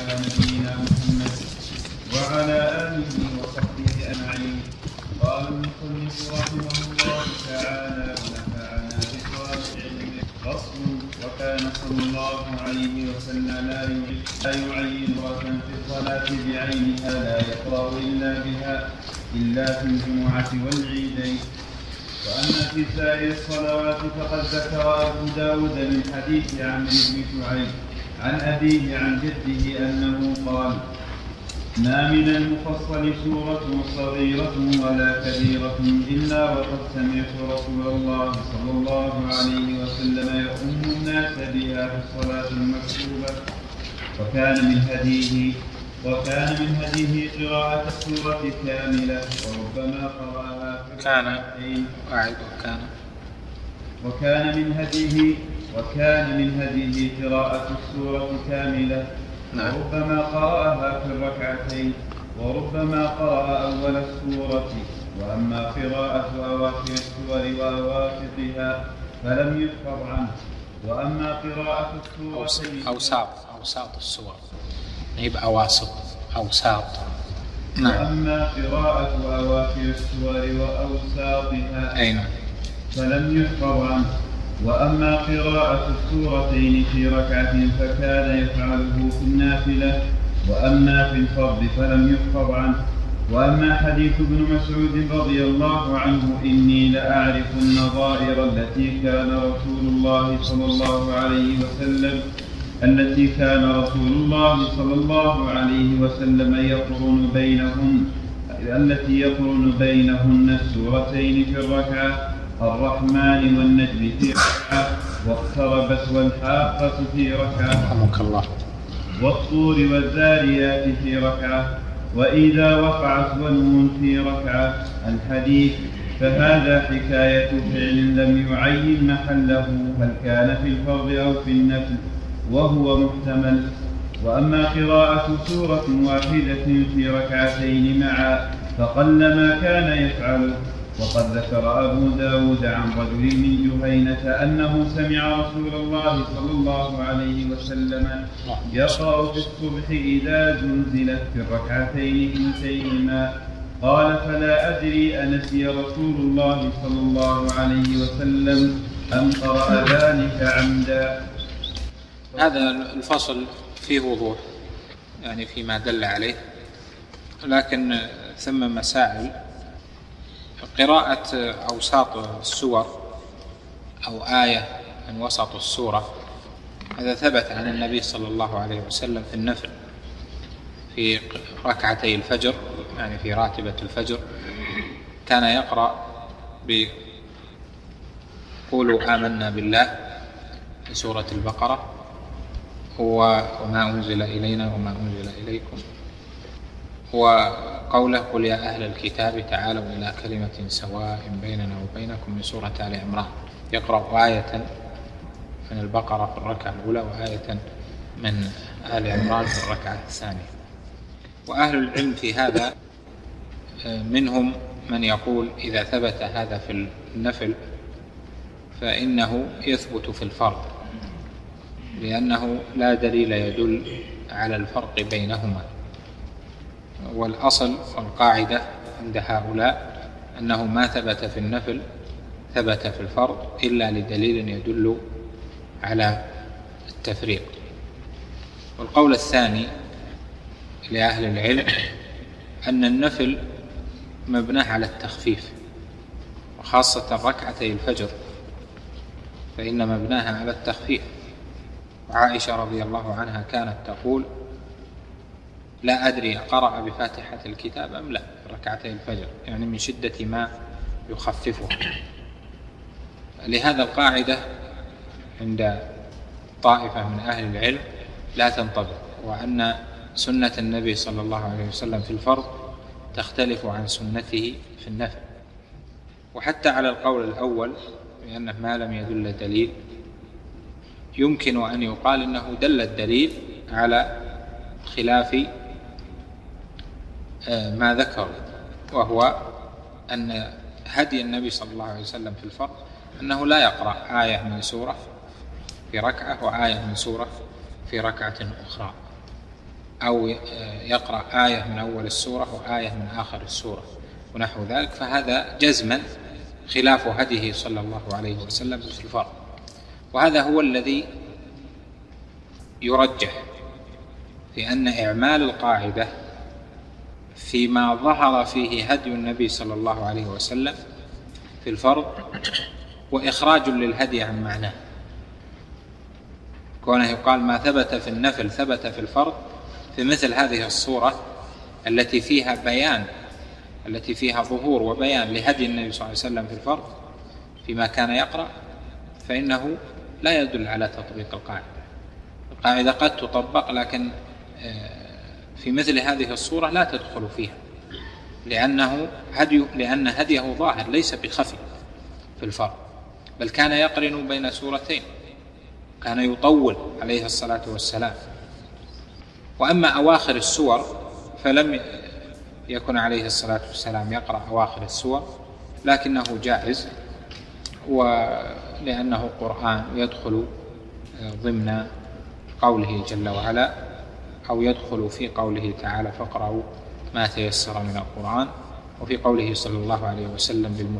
على نبينا محمد وعلى آله وصحبه أجمعين. قال المصنف رحمه الله تعالى ونفعنا بصالح علمه. فصل. وكان صلى الله عليه وسلم لا يعين امرأة في الصلاة بعينها لا يقرأ إلا بها إلا في الجمعة والعيدين. وأما في سائر الصلوات فقد ذكر أبو داود من حديث عمرو بن شعيب عن أبيه عن جده أنه قال: ما من المفصل سورة صغيرة ولا كبيرة إلا وقد سمعت رسول الله صلى الله عليه وسلم يؤم الناس بها في الصلاة المكتوبة. وكان من هديه قراءة السورة كاملة وربما قرأها في ركعتين. وكان من هديه قراءة السورة كاملة وربما قرأها في الركعتين وربما قرأ أول السورة. وأما قراءة أواخر السور وأواسطها فلم يحفظ عنه. وأما قراءة السورة أوساط السور يبقى أواسط أوساط. وأما قراءة أواخر السور وأوساطها فلم يحفظ عنه. وأما قراءة السورتين في ركعة فكان يفعله في النافلة. وأما في الفرض فلم يحفظ عنه. وأما حديث ابن مسعود رضي الله عنه: إني لأعرف النظائر التي كان رسول الله صلى الله عليه وسلم يقرن بينهن السورتين في الركعة: الرحمن والنجم في ركعة، واقتربت والحاقة في ركعة، والطور والذاريات في ركعة، وإذا وقعت والنون في ركعة. الحديث. فهذا حكاية فعل لم يعين محله هل كان في الفرض أو في النفل، وهو محتمل. وأما قراءة سورة واحدة في ركعتين معا فقل ما كان يفعل. وقد ذكر أبو داود عن رجل من جهينة أنه سمع رسول الله صلى الله عليه وسلم يقرأ في الصبح إذا زلزلت في الركعتين كلتيهما. قال: فلا أدري أنسي رسول الله صلى الله عليه وسلم أم قرأ ذلك عمدا. هذا الفصل فيه وضوح يعني فيما دل عليه، لكن ثم مسائل. قراءة أوساط السور أو آية من وسط السورة هذا ثبت عن النبي صلى الله عليه وسلم في النفل في ركعتي الفجر، يعني في راتبة الفجر كان يقرأ بقولوا آمنا بالله في سورة البقرة وما أنزل إلينا وما أنزل إليكم، وقوله: قل يا أهل الكتاب تعالوا إلى كلمة سواء بيننا وبينكم من سورة آل عمران. يقرأ آية من البقرة في الركعة الأولى وآية من آل عمران في الركعة الثانية. وأهل العلم في هذا منهم من يقول إذا ثبت هذا في النفل فإنه يثبت في الفرض، لأنه لا دليل يدل على الفرق بينهما. والأصل والقاعدة عند هؤلاء أنه ما ثبت في النفل ثبت في الفرض إلا لدليل يدل على التفريق. والقول الثاني لأهل العلم أن النفل مبناه على التخفيف، وخاصة ركعتي الفجر فإن مبناها على التخفيف. وعائشة رضي الله عنها كانت تقول: لا أدري قرأ بفاتحة الكتاب أم لا في ركعتي الفجر، يعني من شدة ما يخففه. لهذا القاعدة عند طائفة من أهل العلم لا تنطبق، وأن سنة النبي صلى الله عليه وسلم في الفرض تختلف عن سنته في النفل. وحتى على القول الأول لأنه ما لم يدل دليل يمكن أن يقال إنه دل الدليل على خلاف ما ذكر، وهو أن هدي النبي صلى الله عليه وسلم في الفرض أنه لا يقرأ آية من سورة في ركعة وآية من سورة في ركعة أخرى. أو يقرأ آية من أول السورة وآية من آخر السورة ونحو ذلك، فهذا جزما خلاف هديه صلى الله عليه وسلم في الفرض. وهذا هو الذي يرجح في أن إعمال القاعدة فيما ظهر فيه هدي النبي صلى الله عليه وسلم في الفرض وإخراج للهدي عن معناه، كونه يقال ما ثبت في النفل ثبت في الفرض في مثل هذه الصورة التي فيها بيان، التي فيها ظهور وبيان لهدي النبي صلى الله عليه وسلم في الفرض فيما كان يقرأ، فإنه لا يدل على تطبيق القاعدة. القاعدة قد تطبق، لكن في مثل هذه الصورة لا تدخل فيها، لأن هديه ظاهر ليس بخفي في الفرض، بل كان يقرن بين سورتين، كان يطول عليه الصلاة والسلام. وأما أواخر السور فلم يكن عليه الصلاة والسلام يقرأ أواخر السور، لكنه جائز، ولأنه قرآن يدخل ضمن قوله جل وعلا، أو يدخل في قوله تعالى فاقرأوا ما تيسر من القرآن، وفي قوله صلى الله عليه وسلم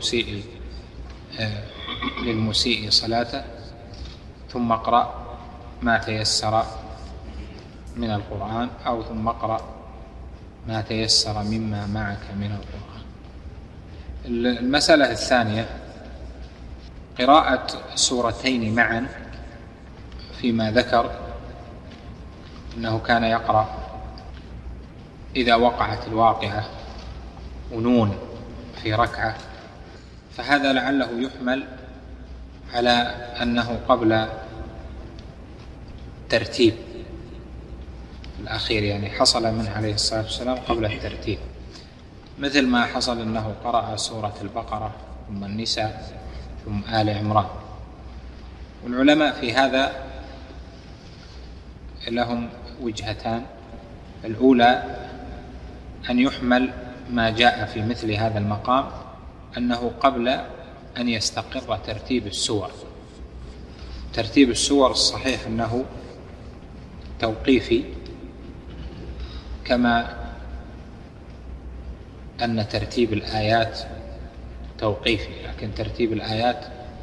للمسيء صلاته ثم اقرأ ما تيسر من القرآن، أو ثم اقرأ ما تيسر مما معك من القرآن. المسألة الثانية قراءة سورتين معا، فيما ذكر أنه كان يقرأ إذا وقعت الواقعة ونون في ركعة، فهذا لعله يحمل على أنه قبل ترتيب الأخير، يعني حصل منه عليه الصلاة والسلام قبل الترتيب، مثل ما حصل أنه قرأ سورة البقرة ثم النساء ثم آل عمران. والعلماء في هذا لهم وجهتان: الأولى أن يحمل ما جاء في مثل هذا المقام أنه قبل أن يستقر ترتيب السور. ترتيب السور الصحيح أنه توقيفي، كما أن ترتيب الآيات توقيفي، لكن ترتيب الآيات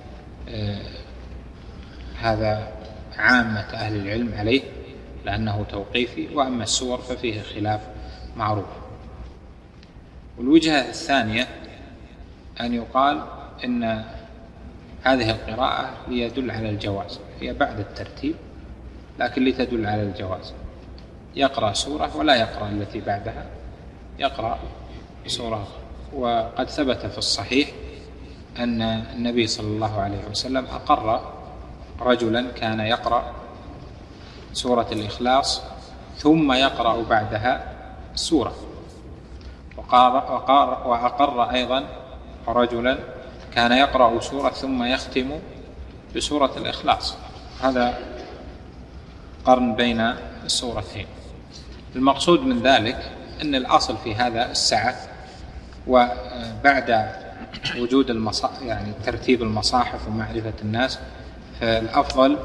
هذا عامة أهل العلم عليه لأنه توقيفي، وأما السور ففيه خلاف معروف. والوجهة الثانية أن يقال إن هذه القراءة ليدل على الجواز، هي بعد الترتيب لكن لتدل على الجواز، يقرأ سورة ولا يقرأ التي بعدها، يقرأ سورة. وقد ثبت في الصحيح أن النبي صلى الله عليه وسلم أقر رجلا كان يقرأ سورة الإخلاص ثم يقرأ بعدها سورة، وأقر أيضا رجلا كان يقرأ سورة ثم يختم بسورة الإخلاص. هذا قرن بين السورتين. المقصود من ذلك أن الأصل في هذا السعة، وبعد وجود يعني ترتيب المصاحف ومعرفة الناس، فالأفضل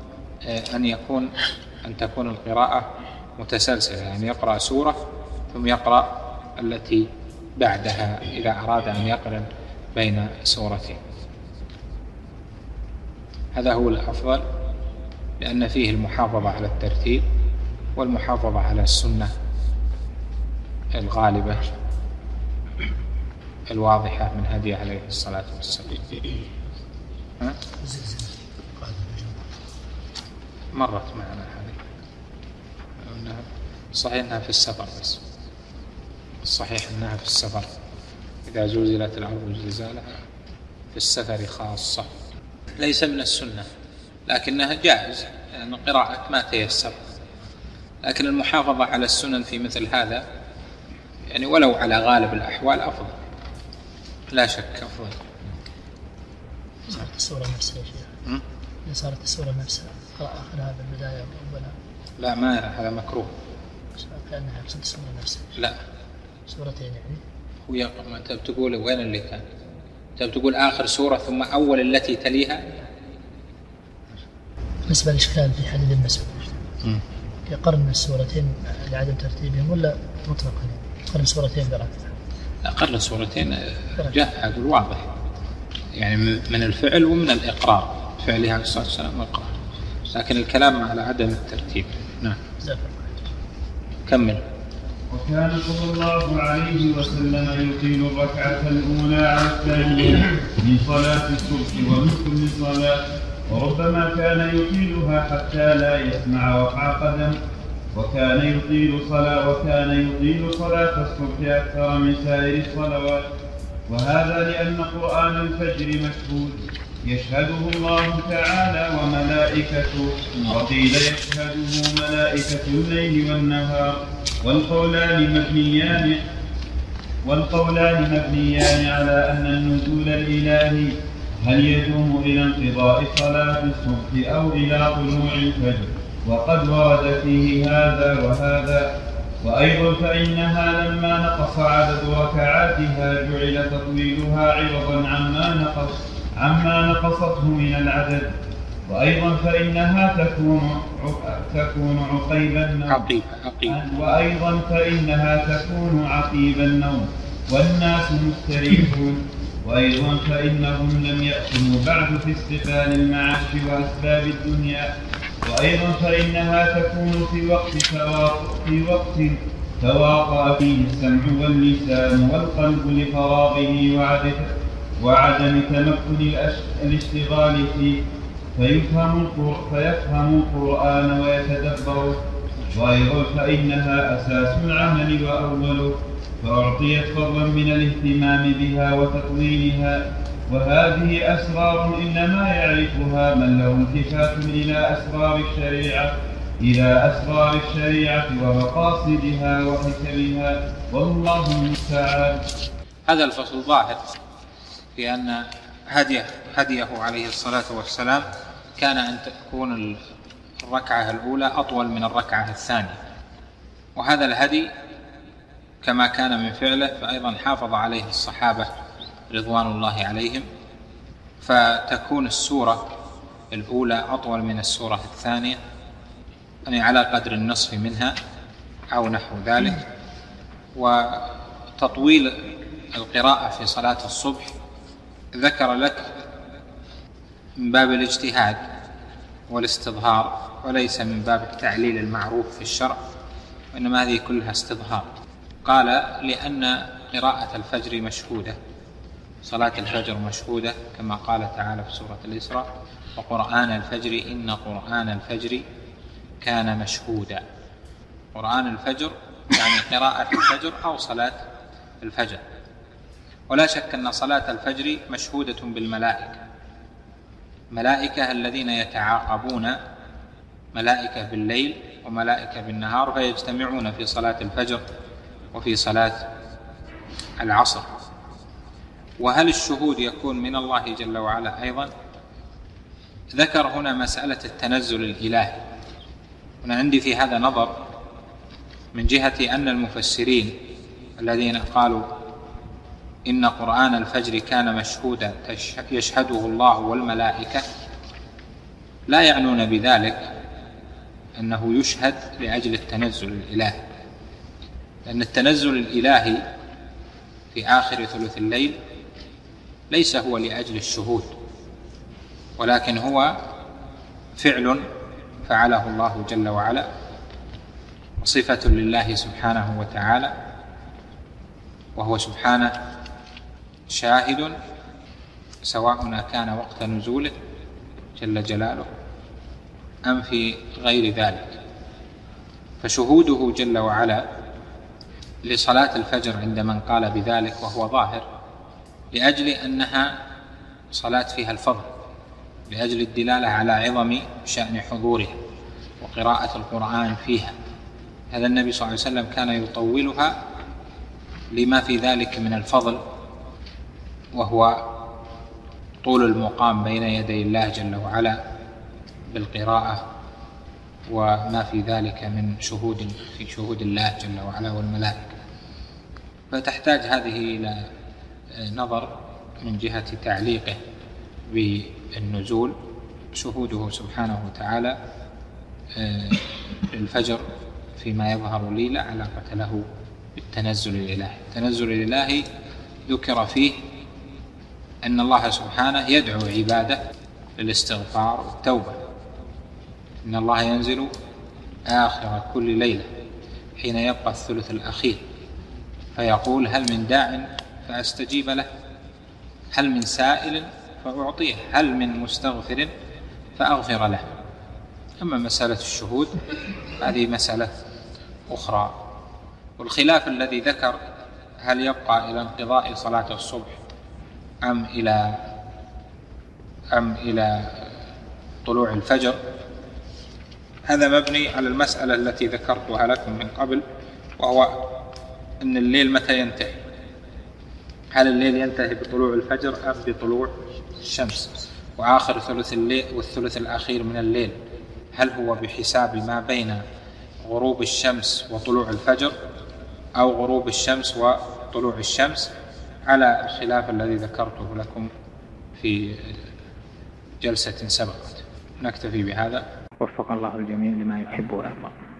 أن تكون القراءة متسلسلة، يعني يقرأ سورة ثم يقرأ التي بعدها إذا أراد أن يقرن بين سورتين. هذا هو الأفضل، لأن فيه المحافظة على الترتيب والمحافظة على السنة الغالبة الواضحة من هدي عليه الصلاة والسلام. مرت معنا هذه، صحيح أنها في السفر، بس الصحيح أنها في السفر، إذا زلزلت الأرض زلزالها في السفر خاصة، ليس من السنة لكنها جائز، يعني قراءة ما تيسر. لكن المحافظة على السنن في مثل هذا يعني ولو على غالب الأحوال أفضل، لا شك أفضل. صارت السورة نفسها يا شيخ، صارت السورة نفسها قراءة هذا البداية وأولها، لا، ما هذا مكروه، كأنها يقصد السورة نفسها. لا، سورتين يعني. ما أنت بتقول وين اللي كان؟ أنت بتقول آخر سورة ثم أول التي تليها. بالنسبة للإشكال في حديث المسعود في قرن السورتين لعدم ترتيبهم ولا مطلقا قرن سورتين بركة؟ قرن السورتين جاء هذا الواضح يعني من الفعل ومن الإقرار، فعلها عليه الصلاة والسلام والإقرار، لكن الكلام على عدم الترتيب. نعم. كمل. وكان صلى الله عليه وسلم يطيل الركعة الأولى على الثانية من صلاة الصبح ومن كل صلاة، وربما كان يطيلها حتى لا يسمع وقع قدم، وكان يطيل صلاة الصبح أكثر من سائر الصلوات، وهذا لأن قرآن الفجر مشهود يشهده الله تعالى وملائكته، وقيل يشهده ملائكة الليل والنهار، والقولان مبنيان على أن النزول الإلهي هل يدوم إلى انقضاء صلاة الصبح أو إلى طلوع الفجر، وقد ورد فيه هذا وهذا. وأيضا فإنها لما نقص عدد ركعاتها جعل تطويلها عوضا عما نقصته من العدد. وأيضا فإنها تكون عقيب النوم والناس مستريحون. وأيضا فإنهم لم يأخذوا بعد في استقبال المعاش وأسباب الدنيا. وأيضا فإنها تكون في وقت تواطأ فيه السمع واللسان والقلب لفراغه وعدم تمكن الاشتغال فيه، فيفهم القرآن ويتدبره. وأيضا فإنها أساس العمل وأوله، فأعطيت فضلا من الاهتمام بها وتطويلها. وهذه أسرار إنما يعرفها من له التفات إلى أسرار الشريعة ومقاصدها وحكمها، والله المستعان. هذا الفصل ظاهر في أن هديه عليه الصلاة والسلام كان أن تكون الركعة الأولى أطول من الركعة الثانية، وهذا الهدي كما كان من فعله فأيضا حافظ عليه الصحابة رضوان الله عليهم، فتكون السورة الأولى أطول من السورة الثانية، يعني على قدر النصف منها أو نحو ذلك. وتطويل القراءة في صلاة الصبح ذكر لك من باب الاجتهاد والاستظهار، وليس من باب التعليل المعروف في الشرع، وإنما هذه كلها استظهار. قال لأن قراءة الفجر مشهودة، صلاة الفجر مشهودة كما قال تعالى في سورة الإسراء: وقرآن الفجر إن قرآن الفجر كان مشهودا. قرآن الفجر يعني قراءة الفجر أو صلاة الفجر. ولا شك أن صلاة الفجر مشهودة بالملائكة، ملائكة الذين يتعاقبون، ملائكة بالليل وملائكة بالنهار، فيجتمعون في صلاة الفجر وفي صلاة العصر. وهل الشهود يكون من الله جل وعلا أيضا؟ ذكر هنا مسألة التنزل الإلهي. هنا عندي في هذا نظر من جهة أن المفسرين الذين قالوا إن قرآن الفجر كان مشهودا يشهده الله والملائكة لا يعنون بذلك أنه يشهد لأجل التنزل الإلهي، لأن التنزل الإلهي في آخر ثلث الليل ليس هو لأجل الشهود، ولكن هو فعل فعله الله جل وعلا، وصفة لله سبحانه وتعالى، وهو سبحانه شاهد سواء كان وقت نزوله جل جلاله أم في غير ذلك. فشهوده جل وعلا لصلاة الفجر عند من قال بذلك وهو ظاهر لأجل أنها صلاة فيها الفضل، لأجل الدلالة على عظم شأن حضورها وقراءة القرآن فيها. هذا النبي صلى الله عليه وسلم كان يطولها لما في ذلك من الفضل، وهو طول المقام بين يدي الله جل وعلا بالقراءة، وما في ذلك من شهود الله جل وعلا والملائكة. فتحتاج هذه إلى نظر من جهة تعليقه بالنزول. شهوده سبحانه وتعالى الفجر فيما يظهر لي لا علاقة له بالتنزل الإلهي. التنزل الإلهي ذكر فيه أن الله سبحانه يدعو عباده للاستغفار والتوبة. إن الله ينزل آخر كل ليلة حين يبقى الثلث الأخير فيقول هل من داع فأستجيب له، هل من سائل فأعطيه، هل من مستغفر فأغفر له. أما مسألة الشهود هذه مسألة أخرى. والخلاف الذي ذكر هل يبقى إلى انقضاء صلاة الصبح أم إلى طلوع الفجر، هذا مبني على المسألة التي ذكرتها لكم من قبل، وهو أن الليل متى ينتهي. هل الليل ينتهي بطلوع الفجر أم بطلوع الشمس؟ وآخر ثلث الليل والثلث الأخير من الليل هل هو بحساب ما بين غروب الشمس وطلوع الفجر أو غروب الشمس وطلوع الشمس، على الخلاف الذي ذكرته لكم في جلسة سبقت. نكتفي بهذا، وفق الله الجميع لما يحب ويرضى.